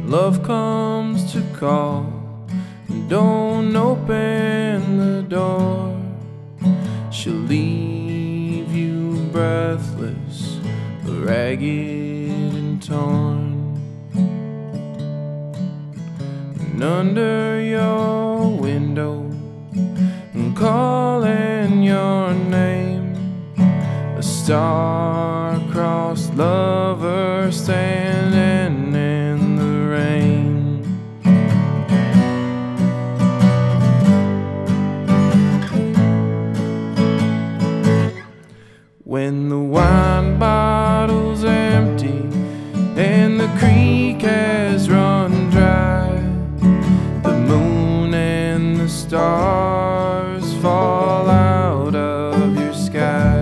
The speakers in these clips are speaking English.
Love comes to call, don't open the door. She'll leave you breathless, ragged and torn. And under your window, and calling your name, a star-crossed lover standing in the rain. When the wine bottle's empty and the creek has run dry, the moon and the stars fall out of your sky.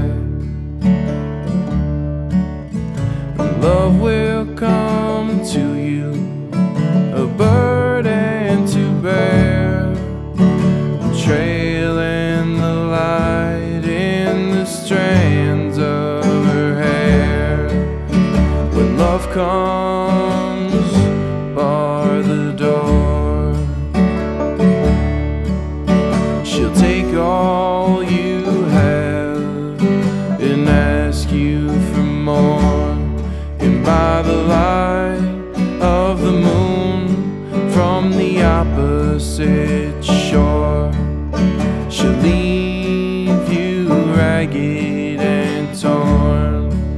Love will come to you, a burden to bear, trailing the light in the strands of her hair. When love comes, bar the door. She'll take all you have and ask you for more. And by the light of the moon from the opposite shore, she'll leave you ragged and torn.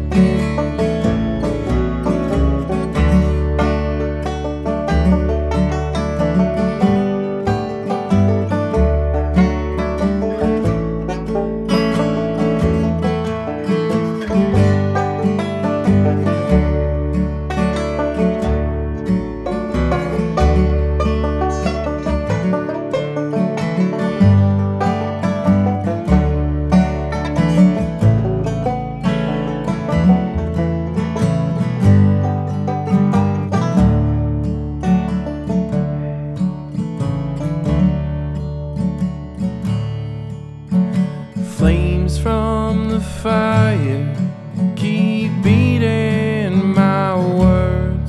Flames from the fire keep beating my words,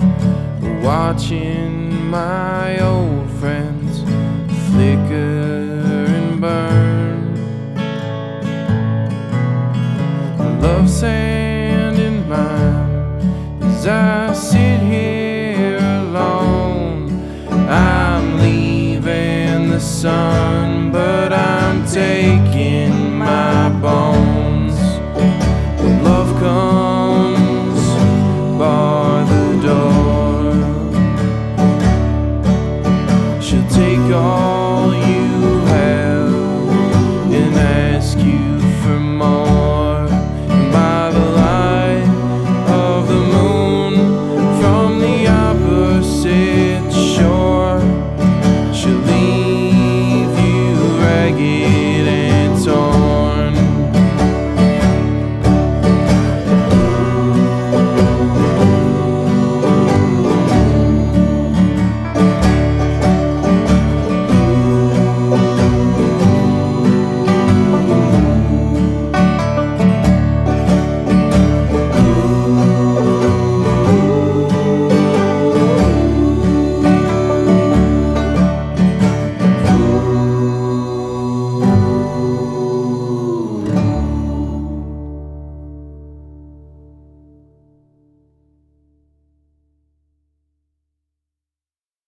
watching my old friends flicker and burn. Love's hand in mine as I sit